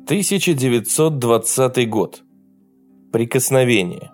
1920 год. Прикосновение.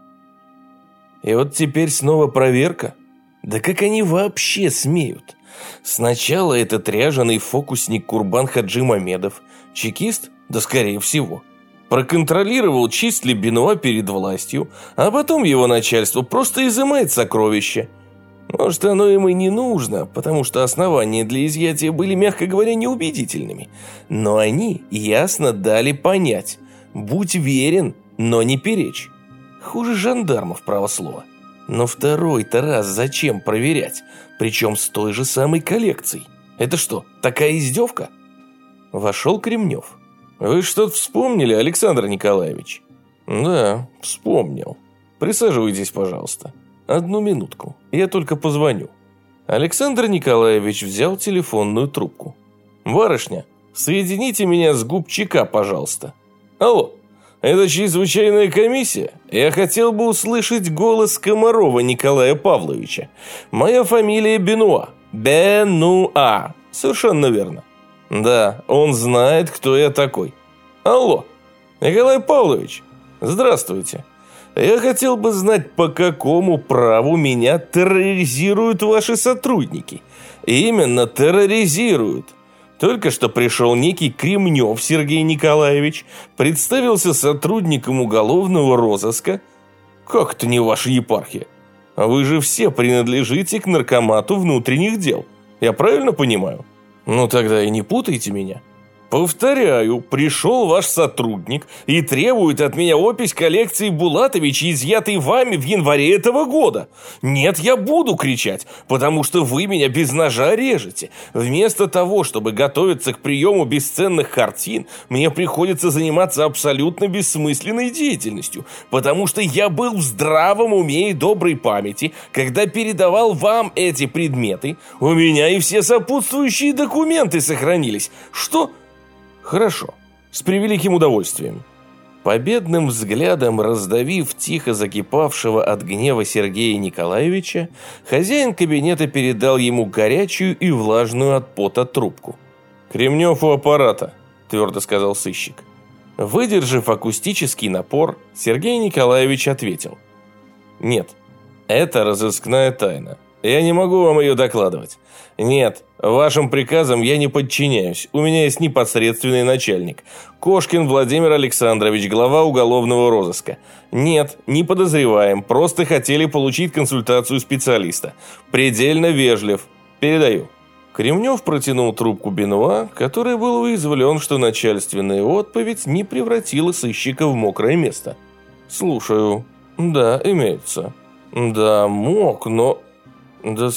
И вот теперь снова проверка? Да как они вообще смеют? Сначала этот ряженый фокусник Курбан Хаджи Мамедов, чекист? Да скорее всего. Проконтролировал, чист ли Бенуа перед властью, а потом его начальство просто изымает сокровища. Может, оно им и не нужно, потому что основания для изъятия были, мягко говоря, неубедительными. Но они ясно дали понять: будь верен, но не перечь. Хуже жандармов, право слово. Но второй-то раз зачем проверять? Причем с той же самой коллекцией. Это что, такая издевка? Вошел Кремнев. Вы что-то вспомнили, Александр Николаевич? Да, вспомнил. Присаживайтесь, пожалуйста. Одну минутку, я только позвоню. Александр Николаевич взял телефонную трубку. Барышня, соедините меня с Губчака, пожалуйста. Алло, это чрезвычайная комиссия? Я хотел бы услышать голос Комарова Николая Павловича. Моя фамилия Бенуа. Бенуа. Совершенно верно. Да, он знает, кто я такой. Алло, Николай Павлович, здравствуйте. Я хотел бы знать, по какому праву меня терроризируют ваши сотрудники. Именно терроризируют. Только что пришел некий Кремнев Сергей Николаевич, представился сотрудником уголовного розыска. Как это не ваша епархия? Вы же все принадлежите к наркомату внутренних дел. Я правильно понимаю? Ну тогда и не путайте меня. Повторяю, пришел ваш сотрудник и требует от меня опись коллекции Булатовича, изъятой вами в январе этого года. Нет, я буду кричать, потому что вы меня без ножа режете. Вместо того, чтобы готовиться к приему бесценных картин, мне приходится заниматься абсолютно бессмысленной деятельностью, потому что я был в здравом уме и доброй памяти, когда передавал вам эти предметы. У меня и все сопутствующие документы сохранились. Что... Хорошо, с превеликим удовольствием. Победным взглядом раздавив тихо закипавшего от гнева Сергея Николаевича, хозяин кабинета передал ему горячую и влажную от пота трубку. «Кремнев у аппарата», – твердо сказал сыщик. Выдержав акустический напор, Сергей Николаевич ответил: «Нет, это разыскная тайна. Я не могу вам ее докладывать. Нет, вашим приказам я не подчиняюсь. У меня есть непосредственный начальник. Кошкин Владимир Александрович, глава уголовного розыска. Нет, не подозреваем. Просто хотели получить консультацию специалиста. Предельно вежлив. Передаю». Кремнев протянул трубку Бенуа, который был уязвлен, что начальственная отповедь не превратила сыщика в мокрое место. «Слушаю. Да, имеется. Да, мог, но... Да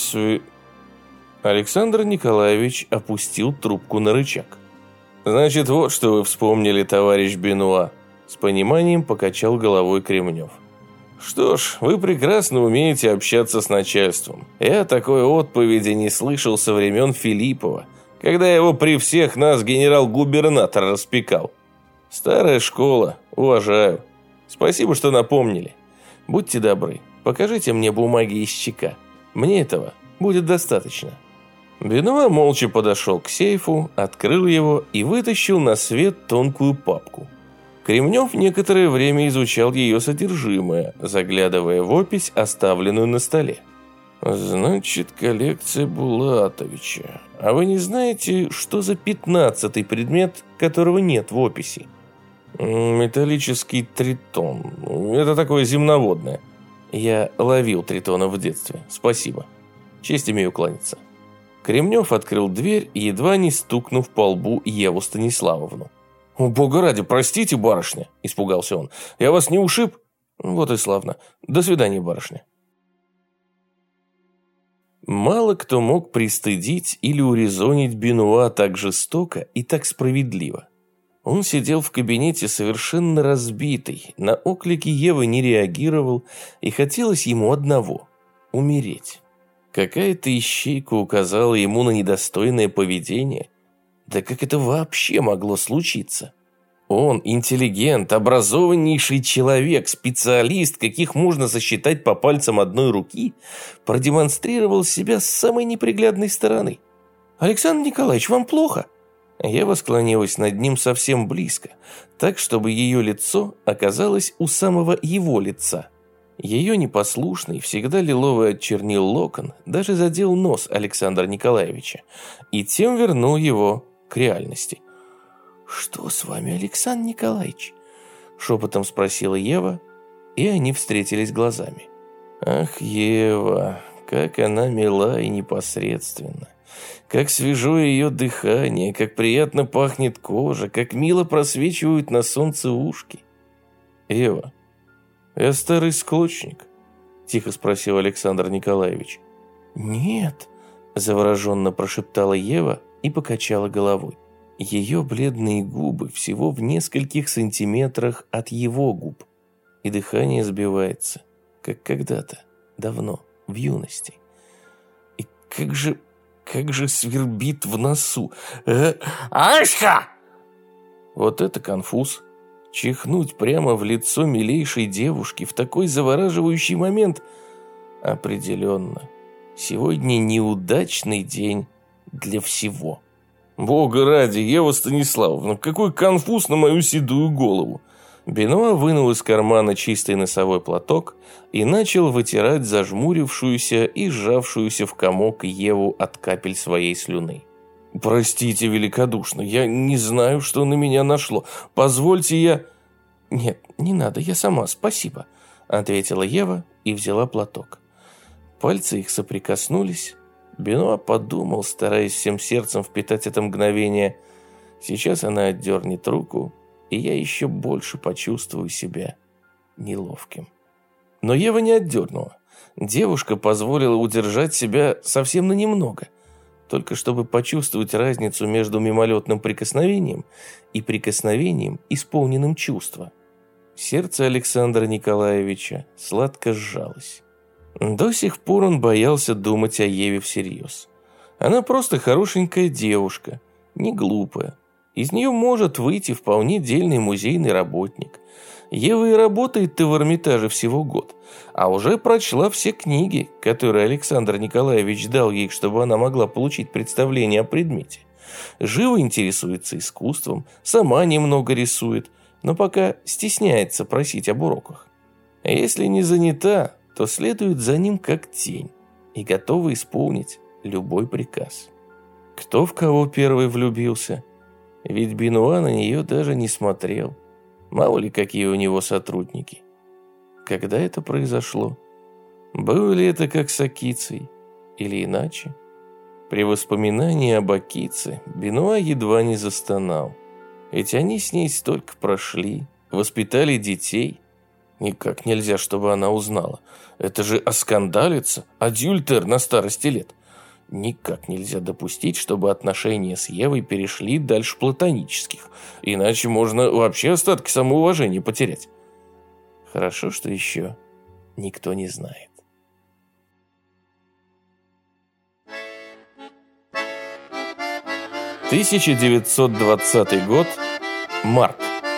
Александр Николаевич опустил трубку на рычаг. «Значит, вот что вы вспомнили, товарищ Бенуа», – с пониманием покачал головой Кремнев. «Что ж, вы прекрасно умеете общаться с начальством. Я такой отповеди не слышал со времен Филиппова, когда его при всех нас генерал-губернатор распекал. Старая школа, уважаю. Спасибо, что напомнили. Будьте добры, покажите мне бумаги из ЧК. Мне этого будет достаточно». Бенуа молча подошел к сейфу, открыл его и вытащил на свет тонкую папку. Кремнев некоторое время изучал ее содержимое, заглядывая в опись, оставленную на столе. «Значит, коллекция Булатовича. А вы не знаете, что за 15-й предмет, которого нет в описи?» «Металлический тритон. Это такое земноводное. Я ловил тритонов в детстве. Спасибо. Честь имею кланяться». Кремнев открыл дверь, едва не стукнув по лбу Еву Станиславовну. «О, бога ради, простите, барышня!» – испугался он. «Я вас не ушиб?» «Вот и славно. До свидания, барышня». Мало кто мог пристыдить или урезонить Бенуа так жестоко и так справедливо. Он сидел в кабинете совершенно разбитый, на оклики Евы не реагировал, и хотелось ему одного – умереть. Какая-то ищейка указала ему на недостойное поведение. Да как это вообще могло случиться? Он интеллигент, образованнейший человек, специалист, каких можно сосчитать по пальцам одной руки, продемонстрировал себя с самой неприглядной стороны. «Александр Николаевич, вам плохо?» Ева склонилась над ним совсем близко, так, чтобы ее лицо оказалось у самого его лица. Ее непослушный, всегда лиловый от чернил локон даже задел нос Александра Николаевича и тем вернул его к реальности. «Что с вами, Александр Николаевич?» – шепотом спросила Ева, и они встретились глазами. «Ах, Ева, как она мила и непосредственна! Как свежо ее дыхание, как приятно пахнет кожа, как мило просвечивают на солнце ушки!» «Ева, я старый склочник?» – тихо спросил Александр Николаевич. «Нет», – завороженно прошептала Ева и покачала головой. Ее бледные губы всего в нескольких сантиметрах от его губ, и дыхание сбивается, как когда-то, давно, в юности. И как же свербит в носу. «Ашка!» Вот это конфуз. Чихнуть прямо в лицо милейшей девушки в такой завораживающий момент. Определенно, сегодня неудачный день для всего. «Бога ради, Ева Станиславовна, какой конфуз на мою седую голову!» Бенуа вынул из кармана чистый носовой платок и начал вытирать зажмурившуюся и сжавшуюся в комок Еву от капель своей слюны. «Простите великодушно, я не знаю, что на меня нашло. Позвольте я...» «Нет, не надо, я сама, спасибо», — ответила Ева и взяла платок. Пальцы их соприкоснулись. Бенуа подумал, стараясь всем сердцем впитать это мгновение. Сейчас она отдернет руку, и я еще больше почувствую себя неловким. Но Ева не отдернула. Девушка позволила удержать себя совсем на немного, только чтобы почувствовать разницу между мимолетным прикосновением и прикосновением, исполненным чувства. Сердце Александра Николаевича сладко сжалось. До сих пор он боялся думать о Еве всерьез. Она просто хорошенькая девушка, не глупая. Из нее может выйти вполне дельный музейный работник. Ева и работает-то в Эрмитаже всего год, а уже прочла все книги, которые Александр Николаевич дал ей, чтобы она могла получить представление о предмете. Живо интересуется искусством, сама немного рисует, но пока стесняется просить об уроках. А если не занята, то следует за ним как тень и готова исполнить любой приказ. Кто в кого первый влюбился? Ведь Бенуа на нее даже не смотрел. Мало ли, какие у него сотрудники. Когда это произошло? Было ли это как с Акицей? Или иначе? При воспоминании об Акице Бенуа едва не застонал. Ведь они с ней столько прошли, воспитали детей. Никак нельзя, чтобы она узнала. Это же оскандалиться, адюльтер на старости лет. Никак нельзя допустить, чтобы отношения с Евой перешли дальше платонических. Иначе можно вообще остатки самоуважения потерять. Хорошо, что еще никто не знает. «1920 год. Март.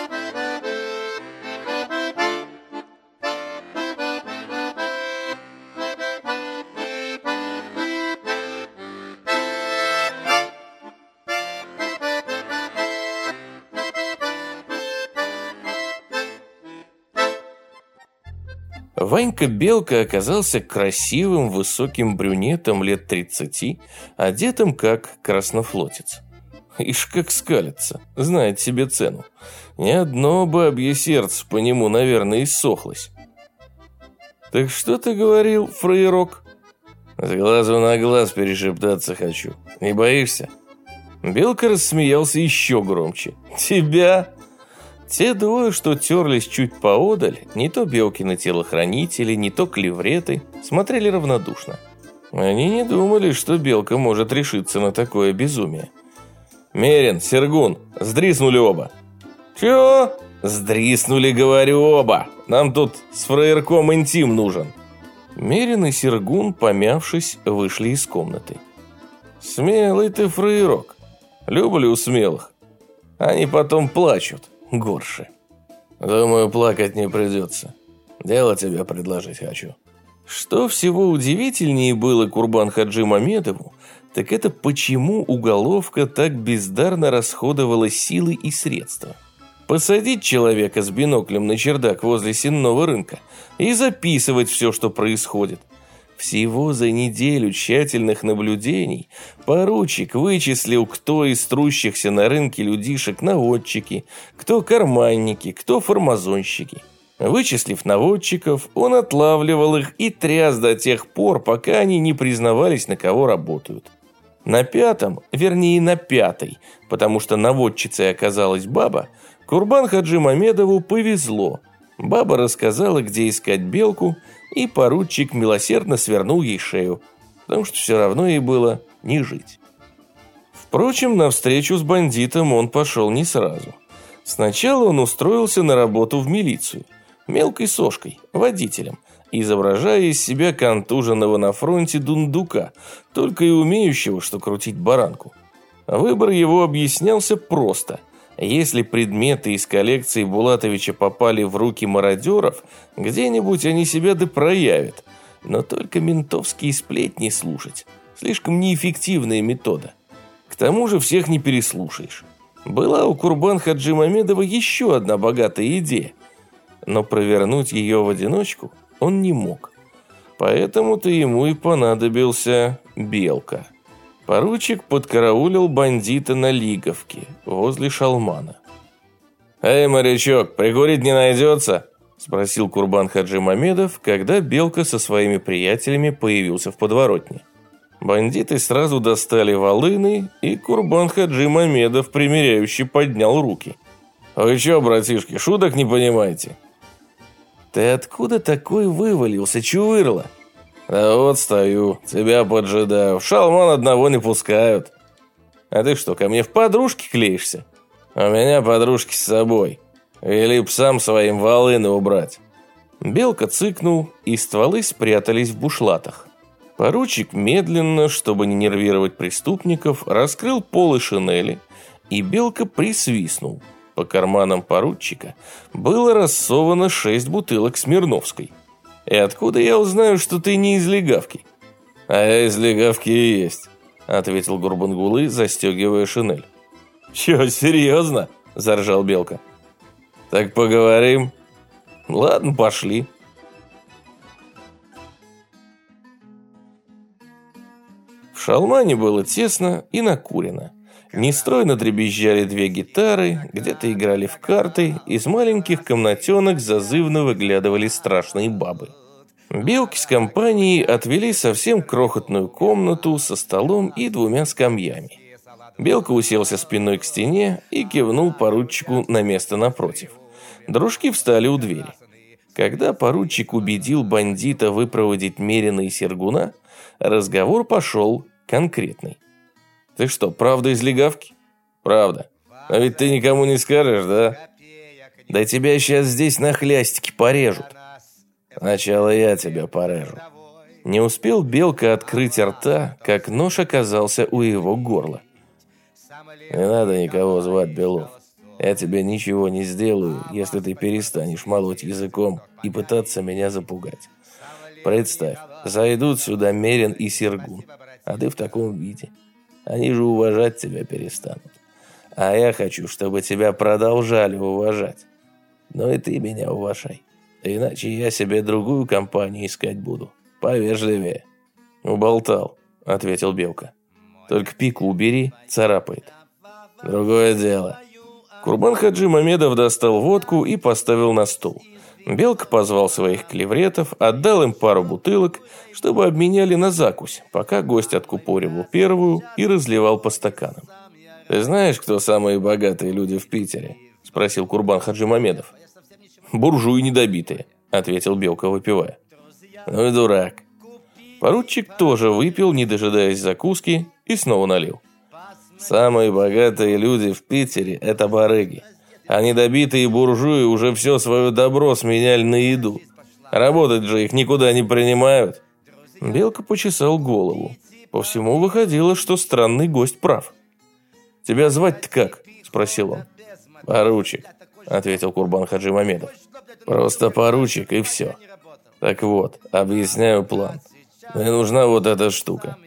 Ванька Белка оказался красивым, высоким брюнетом лет 30, одетым как краснофлотец. Ишь как скалится, знает себе цену. Ни одно бабье сердце по нему, наверное, иссохлось. «Так что ты говорил, фраерок?» «С глазу на глаз перешептаться хочу. Не боишься?» Белка рассмеялся еще громче. «Тебя?» Те двое, что терлись чуть поодаль, не то Белкины телохранители, не то клевреты, смотрели равнодушно. Они не думали, что Белка может решиться на такое безумие. «Мерин, Сергун, сдриснули оба!» «Чего?» «Сдриснули, говорю, оба! Нам тут с фраерком интим нужен!» Мерин и Сергун, помявшись, вышли из комнаты. «Смелый ты, фраерок! Люблю смелых! Они потом плачут!» Горше. «Думаю, плакать не придется. Дело тебе предложить хочу». Что всего удивительнее было Курбан Хаджи Мамедову, так это почему уголовка так бездарно расходовала силы и средства. Посадить человека с биноклем на чердак возле сенного рынка и записывать все, что происходит. Всего за неделю тщательных наблюдений поручик вычислил, кто из трущихся на рынке людишек наводчики, кто карманники, кто фармазонщики. Вычислив наводчиков, он отлавливал их и тряс до тех пор, пока они не признавались, на кого работают. На пятой, потому что наводчицей оказалась баба, Курбан Хаджи Мамедову повезло. Баба рассказала, где искать белку, и поручик милосердно свернул ей шею, потому что все равно ей было не жить. Впрочем, на встречу с бандитом он пошел не сразу. Сначала он устроился на работу в милицию, мелкой сошкой, водителем, изображая из себя контуженного на фронте дундука, только и умеющего, что крутить баранку. Выбор его объяснялся просто. Если предметы из коллекции Булатовича попали в руки мародеров, где-нибудь они себя проявят. Но только ментовские сплетни слушать – слишком неэффективная метода. К тому же всех не переслушаешь. Была у Курбан Хаджи Мамедова еще одна богатая идея, но провернуть ее в одиночку он не мог. Поэтому-то ему и понадобился Белка. Поручик подкараулил бандита на Лиговке, возле Шалмана. «Эй, морячок, прикурить не найдется?» – спросил Курбан Хаджи Мамедов, когда Белка со своими приятелями появился в подворотне. Бандиты сразу достали волыны, и Курбан Хаджи Мамедов примиряюще поднял руки. «Вы чё, братишки, шуток не понимаете?» «Ты откуда такой вывалился, чувырла?» «Да вот стою, тебя поджидаю. В Шалман одного не пускают». «А ты что, ко мне в подружки клеишься?» «У меня подружки с собой. Вели б сам своим волыны убрать». Белка цыкнул, и стволы спрятались в бушлатах. Поручик медленно, чтобы не нервировать преступников, раскрыл полы шинели, и Белка присвистнул. По карманам поручика было рассовано 6 бутылок Смирновской. «И откуда я узнаю, что ты не из Легавки?» «А я из Легавки и есть», — ответил Гурбангулы, застегивая шинель. «Чё, серьезно?» — заржал Белка. «Так поговорим». «Ладно, пошли». В Шалмане было тесно и накурено. Нестройно дребезжали 2 гитары, где-то играли в карты, из маленьких комнатенок зазывно выглядывали страшные бабы. Белки с компанией отвели совсем крохотную комнату со столом и 2 скамьями. Белка уселся спиной к стене и кивнул поручику на место напротив. Дружки встали у двери. Когда поручик убедил бандита выпроводить Мерина и Сергуна, разговор пошел конкретный. «Ты что, правда из Легавки?» «Правда. А ведь ты никому не скажешь, да?» «Да тебя сейчас здесь на хлястике порежут». «Сначала я тебя порежу». Не успел Белка открыть рта, как нож оказался у его горла. «Не надо никого звать, Белов. Я тебе ничего не сделаю, если ты перестанешь молоть языком и пытаться меня запугать. Представь, зайдут сюда Мерин и Сергун, а ты в таком виде. Они же уважать тебя перестанут. А я хочу, чтобы тебя продолжали уважать. Но и ты меня уважай. Иначе я себе другую компанию искать буду. Повежливее». «Уболтал», — ответил Белка. «Только пику убери, царапает». «Другое дело». Курбан Хаджи Мамедов достал водку и поставил на стол. Белка позвал своих клевретов, отдал им пару бутылок, чтобы обменяли на закусь, пока гость откупоривал первую и разливал по стаканам. «Ты знаешь, кто самые богатые люди в Питере?» – спросил Курбан Хаджи Мамедов. «Буржуи недобитые», – ответил Белка, выпивая. «Ну и дурак». Поручик тоже выпил, не дожидаясь закуски, и снова налил. «Самые богатые люди в Питере – это барыги. А недобитые буржуи уже все свое добро сменяли на еду. Работать же их никуда не принимают». Белка почесал голову. По всему выходило, что странный гость прав. «Тебя звать-то как?» – спросил он. «Поручик», – ответил Курбан Хаджи Мамедов. «Просто поручик и все. Так вот, объясняю план. Мне нужна вот эта штука.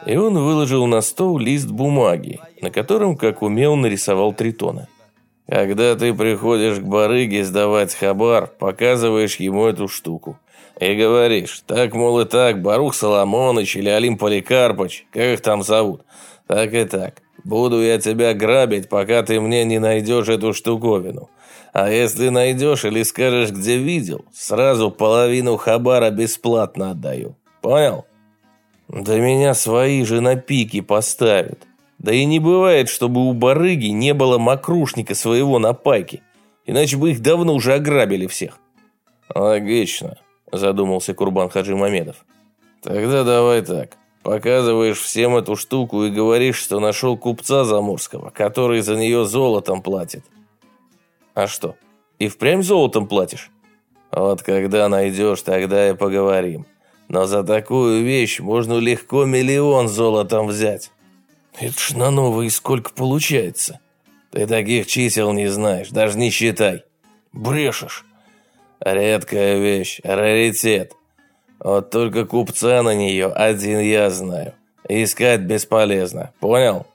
И он выложил на стол лист бумаги, на котором, как умел, нарисовал тритона. Когда ты приходишь к барыге сдавать хабар, показываешь ему эту штуку. И говоришь, так, мол, и так, Барух Соломоныч или Алим Поликарпыч, как их там зовут, так и так. Буду я тебя грабить, пока ты мне не найдешь эту штуковину. А если найдешь или скажешь, где видел, сразу половину хабара бесплатно отдаю. Понял? Да меня свои же на пике поставят. Да и не бывает, чтобы у барыги не было мокрушника своего на пайке. Иначе бы их давно уже ограбили всех. Логично, задумался Курбан Хаджимамедов. Тогда давай так. Показываешь всем эту штуку и говоришь, что нашел купца заморского, который за нее золотом платит. А что, и впрямь золотом платишь? Вот когда найдешь, тогда и поговорим. Но за такую вещь можно легко 1 миллион золотом взять. Это ж на новые сколько получается? Ты таких чисел не знаешь, даже не считай. Брешешь. Редкая вещь, раритет. Вот только купца на нее один я знаю. Искать бесполезно, понял?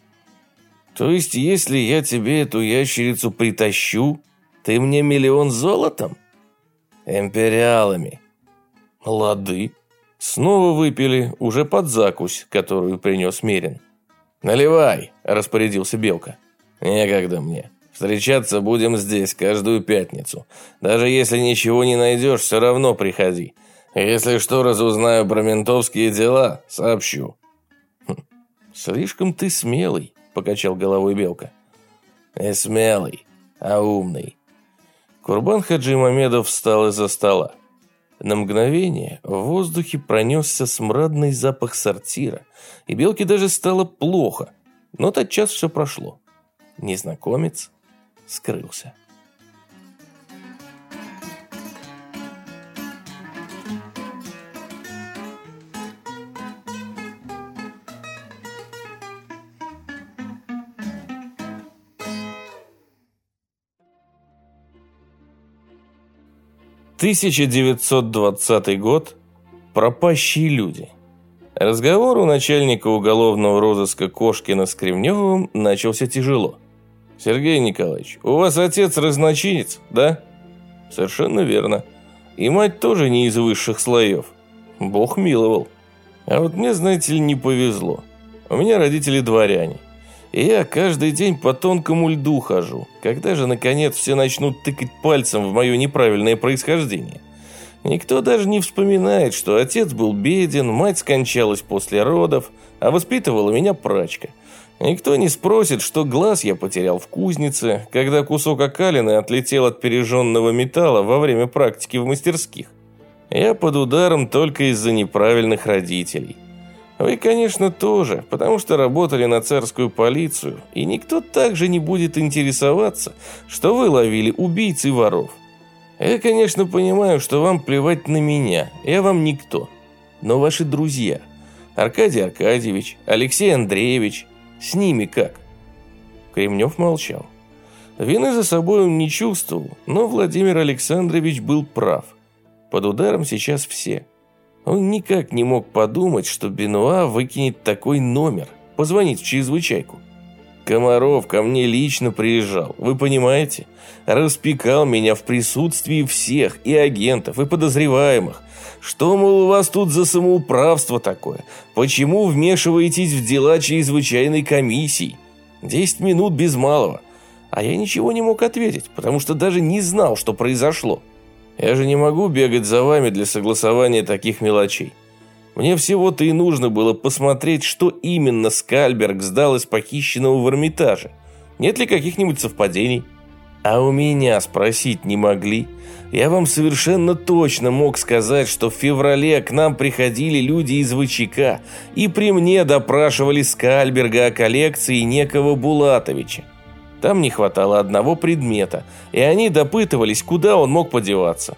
То есть, если я тебе эту ящерицу притащу, ты мне 1 миллион золотом? Империалами. Лады. Снова выпили, уже под закусь, которую принес Мерин. «Наливай», – распорядился Белка. «Некогда мне. Встречаться будем здесь каждую пятницу. Даже если ничего не найдешь, все равно приходи. Если что разузнаю про ментовские дела, сообщу». «Слишком ты смелый», – покачал головой Белка. «Не смелый, а умный». Курбан Хаджимамедов встал из-за стола. На мгновение в воздухе пронесся смрадный запах сортира, и Белке даже стало плохо, но тотчас все прошло. Незнакомец скрылся. «1920 год. Пропащие люди». Разговор у начальника уголовного розыска Кошкина с Кремневым начался тяжело. «Сергей Николаевич, у вас отец разночинец, да?» «Совершенно верно. И мать тоже не из высших слоев. Бог миловал. А вот мне, знаете ли, не повезло. У меня родители дворяне. И я каждый день по тонкому льду хожу. Когда же, наконец, все начнут тыкать пальцем в мое неправильное происхождение? Никто даже не вспоминает, что отец был беден, мать скончалась после родов, а воспитывала меня прачка. Никто не спросит, что глаз я потерял в кузнице, когда кусок окалины отлетел от пережженного металла во время практики в мастерских. Я под ударом только из-за неправильных родителей. Вы, конечно, тоже, потому что работали на царскую полицию, и никто также не будет интересоваться, что вы ловили убийц и воров. Я, конечно, понимаю, что вам плевать на меня, я вам никто. Но ваши друзья, Аркадий Аркадьевич, Алексей Андреевич, с ними как?» Кремнев молчал. Вины за собой он не чувствовал, но Владимир Александрович был прав. Под ударом сейчас все. Он никак не мог подумать, что Бенуа выкинет такой номер, позвонит в чрезвычайку. Комаров ко мне лично приезжал, вы понимаете? Распекал меня в присутствии всех, и агентов, и подозреваемых. Что, мол, у вас тут за самоуправство такое? Почему вмешиваетесь в дела чрезвычайной комиссии? 10 минут без малого. А я ничего не мог ответить, потому что даже не знал, что произошло. Я же не могу бегать за вами для согласования таких мелочей. Мне всего-то и нужно было посмотреть, что именно Скальберг сдал из похищенного в Эрмитаже. Нет ли каких-нибудь совпадений? А у меня спросить не могли. Я вам совершенно точно мог сказать, что в феврале к нам приходили люди из ВЧК и при мне допрашивали Скальберга о коллекции некого Булатовича. Там не хватало одного предмета, и они допытывались, куда он мог подеваться.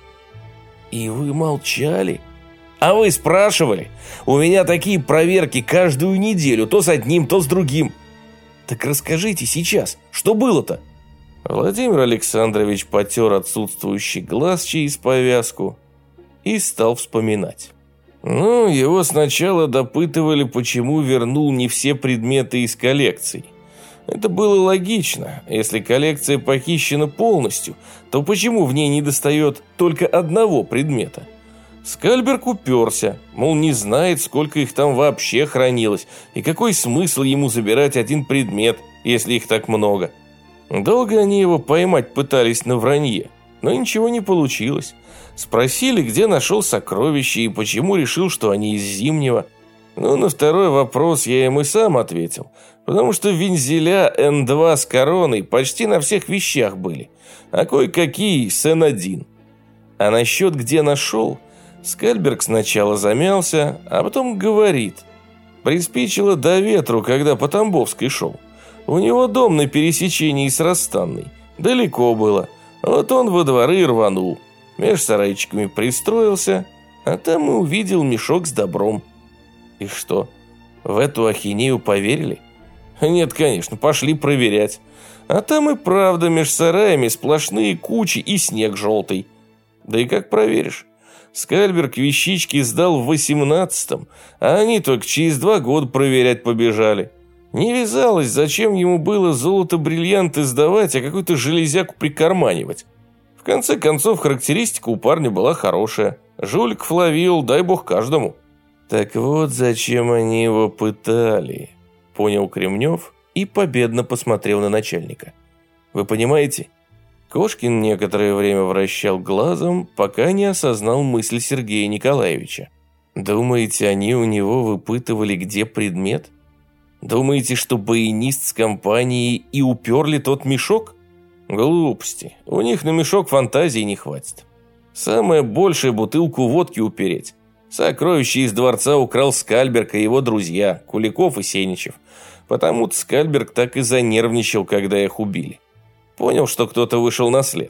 И вы молчали? А вы спрашивали? У меня такие проверки каждую неделю, то с одним, то с другим. Так расскажите сейчас, что было-то? Владимир Александрович потер отсутствующий глаз через повязку и стал вспоминать. Ну, его сначала допытывали, почему вернул не все предметы из коллекций. Это было логично. Если коллекция похищена полностью, то почему в ней недостает только одного предмета? Скальберг уперся, мол, не знает, сколько их там вообще хранилось, и какой смысл ему забирать один предмет, если их так много. Долго они его поймать пытались на вранье, но ничего не получилось. Спросили, где нашел сокровища и почему решил, что они из Зимнего. Ну, на второй вопрос я им и сам ответил, потому что вензеля N2 с короной почти на всех вещах были, а кое-какие с N1. А насчет где нашел, Скальберг сначала замялся, а потом говорит. Приспичило до ветру, когда по Тамбовской шел. У него дом на пересечении с Расстанной. Далеко было. Вот он во дворы и рванул. Меж сарайчиками пристроился, а там и увидел мешок с добром. И что, в эту ахинею поверили? Нет, конечно, пошли проверять. А там и правда меж сараями сплошные кучи и снег желтый. Да и как проверишь? Скальберг вещички сдал в 18-м, а они только через 2 года проверять побежали. Не вязалось, зачем ему было золото-бриллианты сдавать, а какую-то железяку прикарманивать. В конце концов, характеристика у парня была хорошая. Жуликов ловил, дай бог каждому. Так вот, зачем они его пытали, понял Кремнев и победно посмотрел на начальника. Вы понимаете? Кошкин некоторое время вращал глазом, пока не осознал мысль Сергея Николаевича. Думаете, они у него выпытывали, где предмет? Думаете, что баянист с компанией и уперли тот мешок? Глупости. У них на мешок фантазии не хватит. Самое большее бутылку водки упереть. Сокровища из дворца украл Скальберг и его друзья, Куликов и Сеничев. Потому-то Скальберг так и занервничал, когда их убили. Понял, что кто-то вышел на след.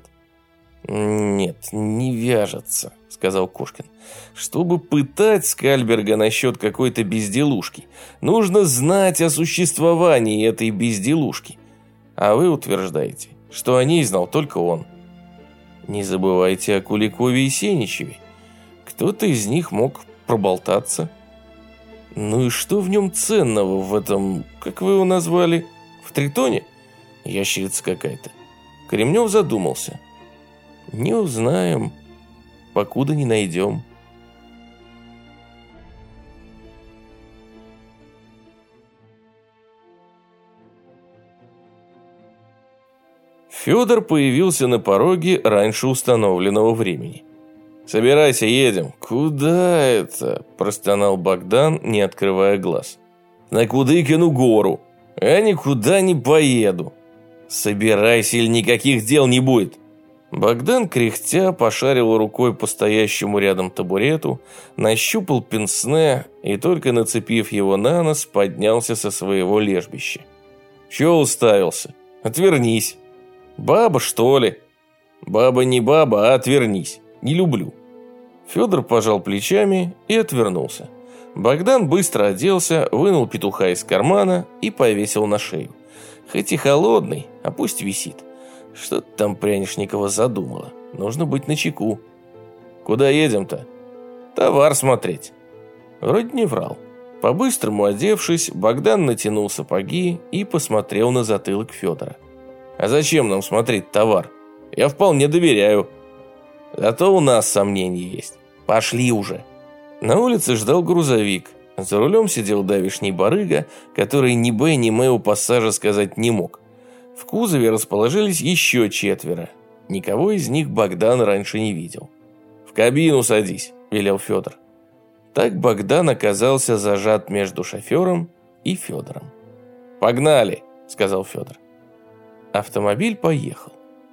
«Нет, не вяжется», — сказал Кошкин. «Чтобы пытать Скальберга насчет какой-то безделушки, нужно знать о существовании этой безделушки. А вы утверждаете, что о ней знал только он. Не забывайте о Куликове и Сеничеве. Кто-то из них мог проболтаться. Ну и что в нем ценного в этом, как вы его назвали, в Тритоне? Ящерица какая-то». Кремнев задумался. «Не узнаем, покуда не найдем». Федор появился на пороге раньше установленного времени. «Собирайся, едем». «Куда это?» – простонал Богдан, не открывая глаз. «На Кудыкину гору». «Я никуда не поеду». «Собирайся, или никаких дел не будет». Богдан, кряхтя, пошарил рукой по стоящему рядом табурету, нащупал пенсне и, только нацепив его на нос, поднялся со своего лежбища. «Чего уставился? Отвернись». «Баба, что ли?» «Баба не баба, а отвернись. Не люблю». Федор пожал плечами и отвернулся. Богдан быстро оделся, вынул петуха из кармана и повесил на шею. Хоть и холодный, а пусть висит. Что-то там Прянишникова задумала. Нужно быть начеку. «Куда едем-то?» «Товар смотреть». Вроде не врал. По-быстрому одевшись, Богдан натянул сапоги и посмотрел на затылок Федора. «А зачем нам смотреть товар? Я вполне доверяю». «Зато у нас сомнения есть. Пошли уже». На улице ждал грузовик. За рулем сидел давишний барыга, который ни Б, ни М у пассажа сказать не мог. В кузове расположились еще 4. Никого из них Богдан раньше не видел. «В кабину садись», – велел Федор. Так Богдан оказался зажат между шофером и Федором. «Погнали», – сказал Федор. Автомобиль поехал.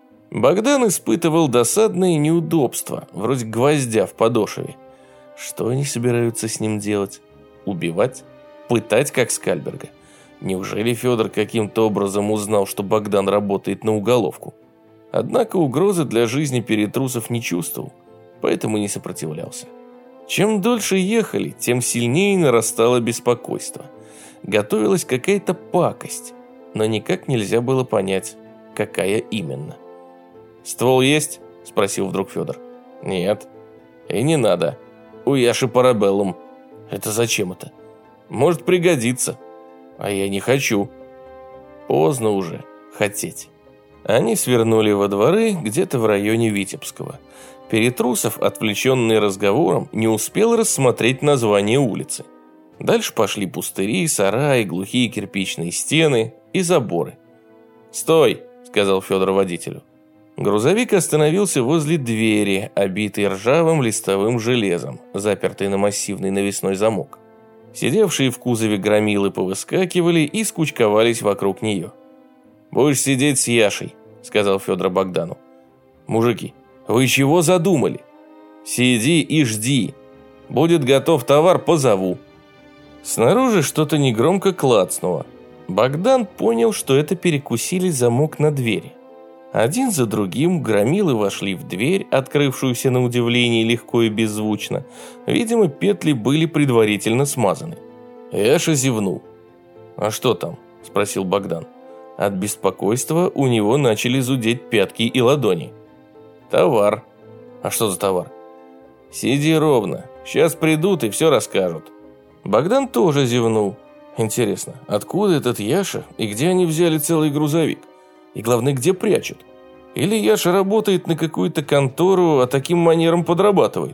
Богдан испытывал досадные неудобства, вроде гвоздя в подошве. Что они собираются с ним делать? Убивать? Пытать, как Скальберга? Неужели Федор каким-то образом узнал, что Богдан работает на уголовку? Однако угрозы для жизни перетрусов не чувствовал, поэтому не сопротивлялся. Чем дольше ехали, тем сильнее нарастало беспокойство. Готовилась какая-то пакость, но никак нельзя было понять, какая именно. «Ствол есть?» – спросил вдруг Федор. «Нет». «И не надо». у Яши парабеллум. Это зачем это? Может пригодиться. А я не хочу. Поздно уже хотеть. Они свернули во дворы где-то в районе Витебского. Перетрусов, отвлеченный разговором, не успел рассмотреть название улицы. Дальше пошли пустыри, сараи, глухие кирпичные стены и заборы. «Стой!» – сказал Федор водителю. Грузовик остановился возле двери, обитой ржавым листовым железом, запертой на массивный навесной замок. Сидевшие в кузове громилы повыскакивали и скучковались вокруг нее. «Будешь сидеть с Яшей», – сказал Федор Богдану. «Мужики, вы чего задумали? Сиди и жди. Будет готов товар, позову». Снаружи что-то негромко клацнуло. Богдан понял, что это перекусили замок на двери. Один за другим громилы вошли в дверь, открывшуюся на удивление легко и беззвучно. Видимо, петли были предварительно смазаны. Яша зевнул. «А что там?» – спросил Богдан. От беспокойства у него начали зудеть пятки и ладони. «Товар». «А что за товар?» «Сиди ровно. Сейчас придут и все расскажут». Богдан тоже зевнул. Интересно, откуда этот Яша и где они взяли целый грузовик? И главное, где прячут? Или Яша работает на какую-то контору, а таким манером подрабатывает?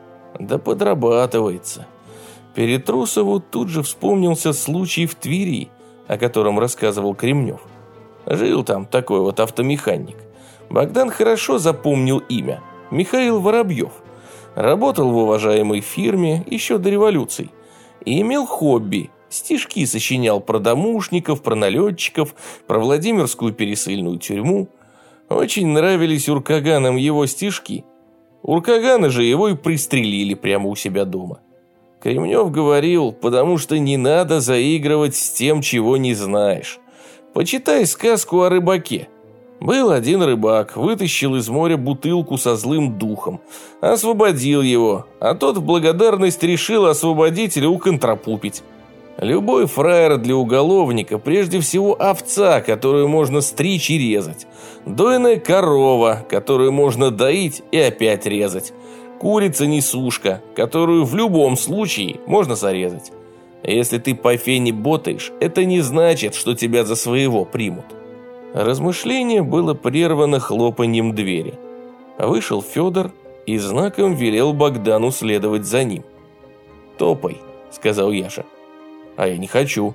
Да подрабатывается. Перетрусову тут же вспомнился случай в Твери, о котором рассказывал Кремнев. Жил там такой вот автомеханик. Богдан хорошо запомнил имя. Михаил Воробьев. Работал в уважаемой фирме еще до революции. И имел хобби. Стишки сочинял про домушников, про налетчиков, про Владимирскую пересыльную тюрьму. Очень нравились уркаганам его стишки. Уркаганы же его и пристрелили прямо у себя дома. Кремнев говорил, потому что не надо заигрывать с тем, чего не знаешь. Почитай сказку о рыбаке. Был один рыбак, вытащил из моря бутылку со злым духом, освободил его, а тот в благодарность решил освободителя уконтропупить. Любой фраер для уголовника прежде всего овца, которую можно стричь и резать. Дойная корова, которую можно доить и опять резать. Курица-несушка, которую в любом случае можно зарезать. Если ты по фене ботаешь, это не значит, что тебя за своего примут. Размышление было прервано хлопаньем двери. Вышел Федор и знаком велел Богдану следовать за ним. «Топай», — сказал Яша. «А я не хочу».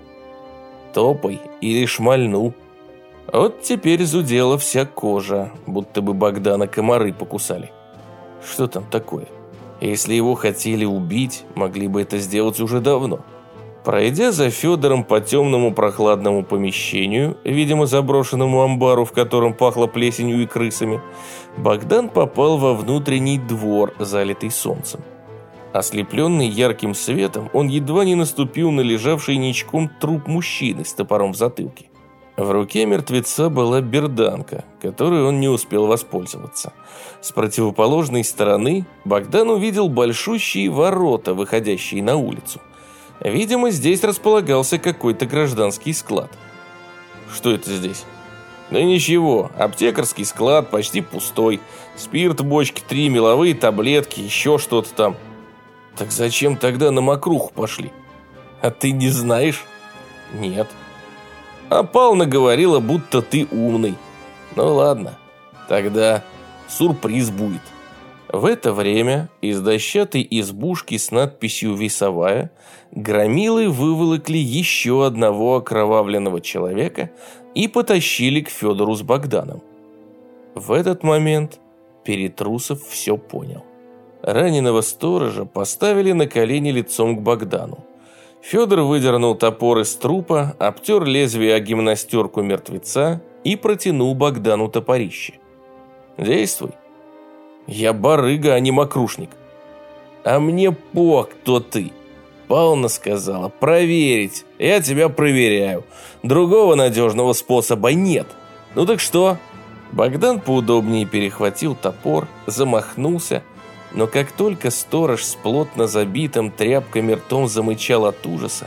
«Топай или шмальну». Вот теперь зудела вся кожа, будто бы Богдана комары покусали. Что там такое? Если его хотели убить, могли бы это сделать уже давно. Пройдя за Федором по темному прохладному помещению, видимо заброшенному амбару, в котором пахло плесенью и крысами, Богдан попал во внутренний двор, залитый солнцем. Ослепленный ярким светом, он едва не наступил на лежавший ничком труп мужчины с топором в затылке. В руке мертвеца была берданка, которой он не успел воспользоваться. С противоположной стороны Богдан увидел большущие ворота, выходящие на улицу. Видимо, здесь располагался какой-то гражданский склад. Что это здесь? Да ничего, аптекарский склад почти пустой. Спирт в бочке 3, меловые таблетки, еще что-то там. Так зачем тогда на мокруху пошли? А ты не знаешь? Нет. А Павловна говорила, будто ты умный. Ну ладно, тогда сюрприз будет. В это время из дощатой избушки с надписью «Весовая» громилы выволокли еще одного окровавленного человека и потащили к Федору с Богданом. В этот момент Перетрусов все понял. Раненого сторожа поставили на колени лицом к Богдану. Федор выдернул топор из трупа, обтер лезвие о гимнастерку мертвеца и протянул Богдану топорище. «Действуй. Я барыга, а не мокрушник». «А мне кто ты?» Павловна сказала проверить. Я тебя проверяю. Другого надежного способа нет. Ну так что?» Богдан поудобнее перехватил топор, замахнулся, но как только сторож с плотно забитым тряпками ртом замычал от ужаса,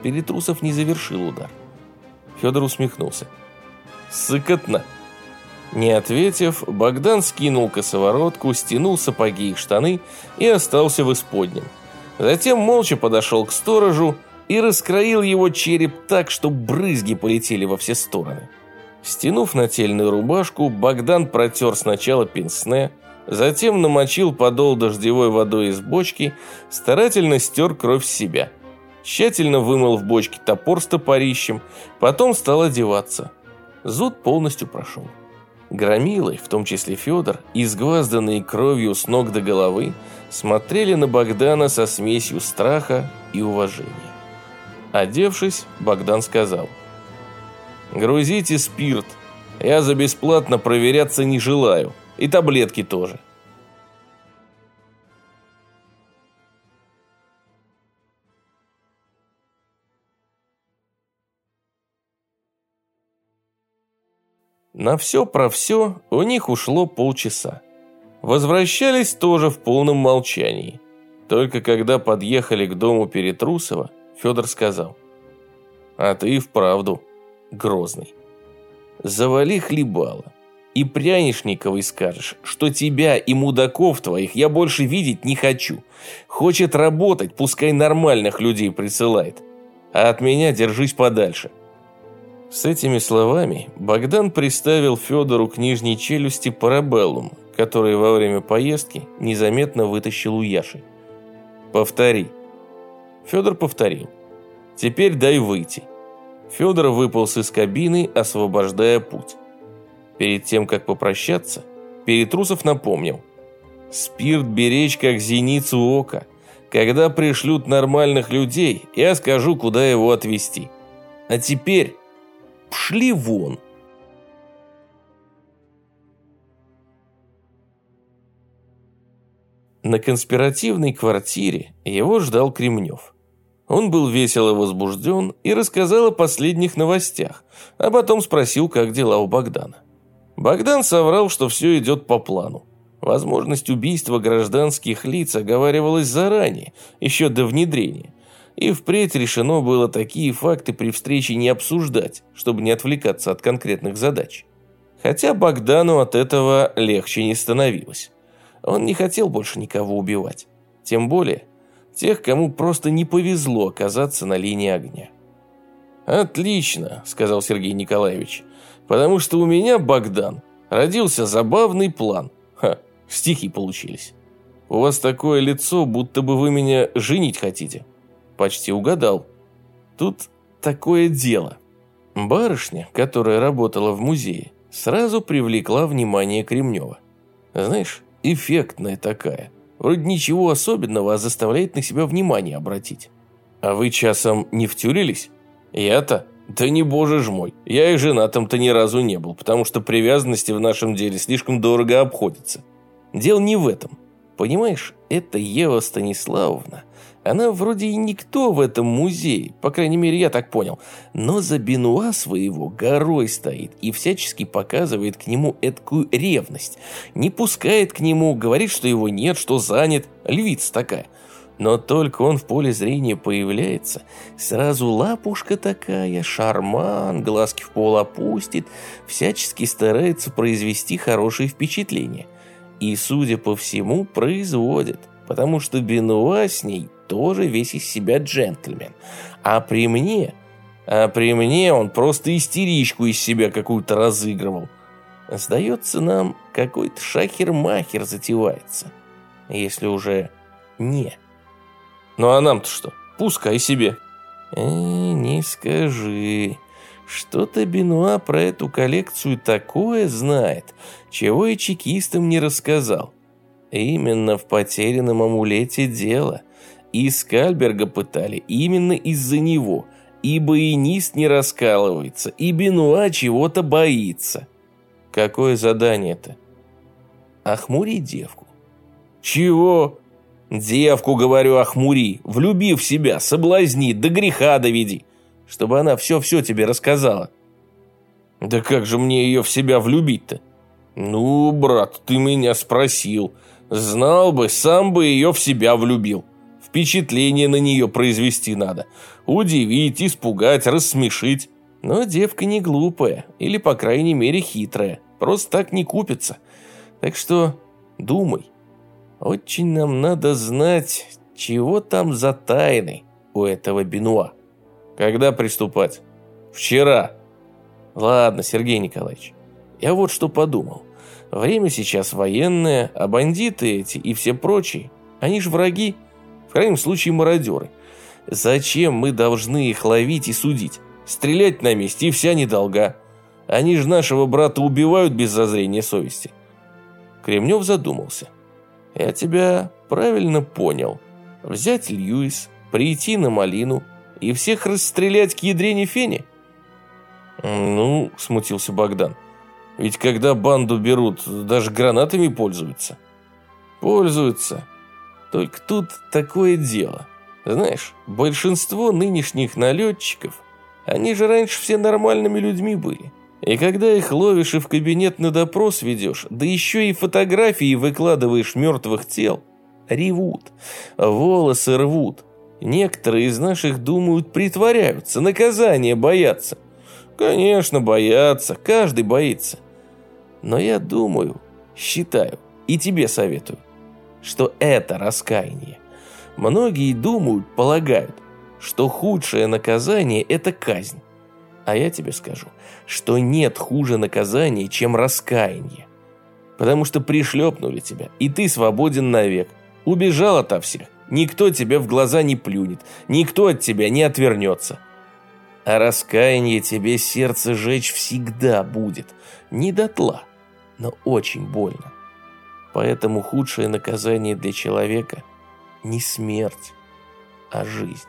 Перетрусов не завершил удар. Федор усмехнулся. «Сыкотно. Не ответив, Богдан скинул косоворотку, стянул сапоги и штаны и остался в исподнем. Затем молча подошел к сторожу и раскроил его череп так, что брызги полетели во все стороны. Стянув нательную рубашку, Богдан протер сначала пенсне, затем намочил подол дождевой водой из бочки, старательно стер кровь с себя. Тщательно вымыл в бочке топор с топорищем, потом стал одеваться. Зуд полностью прошел. Громилы, в том числе Федор, изгвазданные кровью с ног до головы, смотрели на Богдана со смесью страха и уважения. Одевшись, Богдан сказал: «Грузите спирт, я за бесплатно проверяться не желаю, и таблетки тоже». На все про все у них ушло полчаса. Возвращались тоже в полном молчании. Только когда подъехали к дому Перетрусова, Федор сказал: «А ты и вправду грозный. Завали хлебало, и Прянишниковой скажешь, что тебя и мудаков твоих я больше видеть не хочу. Хочет работать, пускай нормальных людей присылает. А от меня держись подальше». С этими словами Богдан приставил Федору к нижней челюсти парабеллум, который во время поездки незаметно вытащил у Яши. «Повтори». Федор повторил. «Теперь дай выйти». Федор выполз из кабины, освобождая путь. Перед тем, как попрощаться, Перетрусов напомнил: «Спирт беречь, как зеницу ока. Когда пришлют нормальных людей, я скажу, куда его отвезти. А теперь пшли вон». На конспиративной квартире его ждал Кремнев. Он был весело возбужден и рассказал о последних новостях, а потом спросил, как дела у Богдана. Богдан соврал, что все идет по плану. Возможность убийства гражданских лиц оговаривалась заранее, еще до внедрения, и впредь решено было такие факты при встрече не обсуждать, чтобы не отвлекаться от конкретных задач. Хотя Богдану от этого легче не становилось. Он не хотел больше никого убивать, тем более тех, кому просто не повезло оказаться на линии огня. «Отлично», — сказал Сергей Николаевич, «потому что у меня, Богдан, родился забавный план. Стихи получились. У вас такое лицо, будто бы вы меня женить хотите». «Почти угадал. Тут такое дело». Барышня, которая работала в музее, сразу привлекла внимание Кремнева. Знаешь, эффектная такая. Вроде ничего особенного, а заставляет на себя внимание обратить. «А вы часом не втюрились?» «Я-то? Да не боже ж мой. Я и женатым-то ни разу не был, потому что привязанности в нашем деле слишком дорого обходятся. Дело не в этом. Понимаешь, эта Ева Станиславовна, она вроде и никто в этом музее, по крайней мере, я так понял, но за Бенуа своего горой стоит и всячески показывает к нему эткую ревность. Не пускает к нему, говорит, что его нет, что занят, львица такая. Но только он в поле зрения появляется, сразу лапушка такая, шарман, глазки в пол опустит, всячески старается произвести хорошее впечатление. И, судя по всему, производит, потому что Бенуа с ней тоже весь из себя джентльмен. А при мне он просто истеричку из себя какую-то разыгрывал. Сдается нам, какой-то шахер-махер затевается. Если уже не. Ну а нам-то что? Пускай себе. Не скажи. Что-то Бенуа про эту коллекцию такое знает, чего и чекистам не рассказал. Именно в потерянном амулете дело. И Скальберга пытали именно из-за него. И баянист не раскалывается, и Бенуа чего-то боится. Какое задание-то? Охмури девку. Чего? Девку, говорю, охмури. Влюби в себя, соблазни, до греха доведи. Чтобы она все-все тебе рассказала. Да как же мне ее в себя влюбить-то? Ну, брат, ты меня спросил. Знал бы, сам бы ее в себя влюбил. Впечатление на нее произвести надо. Удивить, испугать, рассмешить. Но девка не глупая, или, по крайней мере, хитрая. Просто так не купится. Так что думай. Очень нам надо знать, чего там за тайны у этого Бенуа. Когда приступать? Вчера. Ладно, Сергей Николаевич, я вот что подумал. Время сейчас военное, а бандиты эти и все прочие, они же враги, в крайнем случае мародеры. Зачем мы должны их ловить и судить? Стрелять на месте и вся недолга. Они же нашего брата убивают без зазрения совести. Кремнев задумался. Я тебя правильно понял. Взять Льюис, прийти на Малину и всех расстрелять к ядрене фени? Ну, смутился Богдан. Ведь когда банду берут, даже гранатами пользуются. Пользуются. Только тут такое дело. Знаешь, большинство нынешних налетчиков, они же раньше все нормальными людьми были. И когда их ловишь и в кабинет на допрос ведешь, да еще и фотографии выкладываешь мертвых тел, ревут, волосы рвут. Некоторые из наших думают, притворяются, наказания боятся. Конечно, боятся, каждый боится. Но я думаю, считаю и тебе советую, что это раскаяние. Многие думают, полагают, что худшее наказание – это казнь. А я тебе скажу, что нет хуже наказания, чем раскаяние. Потому что пришлепнули тебя, и ты свободен навек. Убежал ото всех, никто тебе в глаза не плюнет, никто от тебя не отвернется. А раскаяние тебе сердце жечь всегда будет. Не дотла, но очень больно. Поэтому худшее наказание для человека не смерть, а жизнь.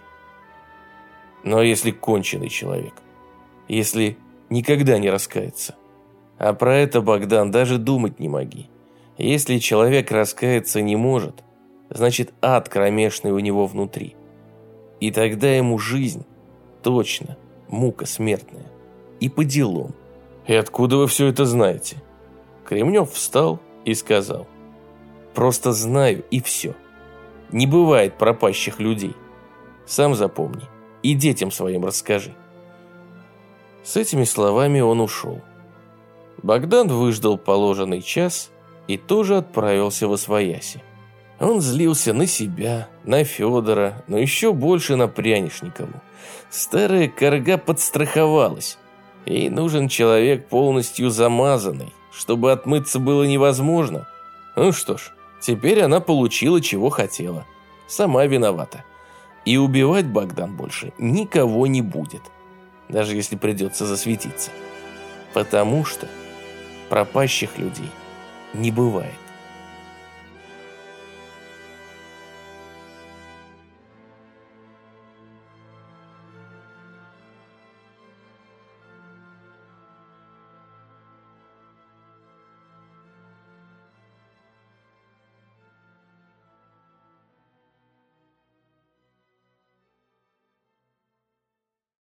Но если конченый человек, если никогда не раскается, а про это, Богдан, даже думать не моги. Если человек раскаяться не может, значит ад кромешный у него внутри. И тогда ему жизнь точно мука смертная. И по делам. И откуда вы все это знаете? Кремнев встал и сказал: просто знаю и все. Не бывает пропащих людей. Сам запомни и детям своим расскажи. С этими словами он ушел. Богдан выждал положенный час и тоже отправился восвояси. Он злился на себя, на Федора, но еще больше на Прянишникову. Старая корга подстраховалась. Ей нужен человек полностью замазанный, чтобы отмыться было невозможно. Ну что ж, теперь она получила, чего хотела. Сама виновата. И убивать Богдан больше никого не будет. Даже если придется засветиться. Потому что пропащих людей не бывает.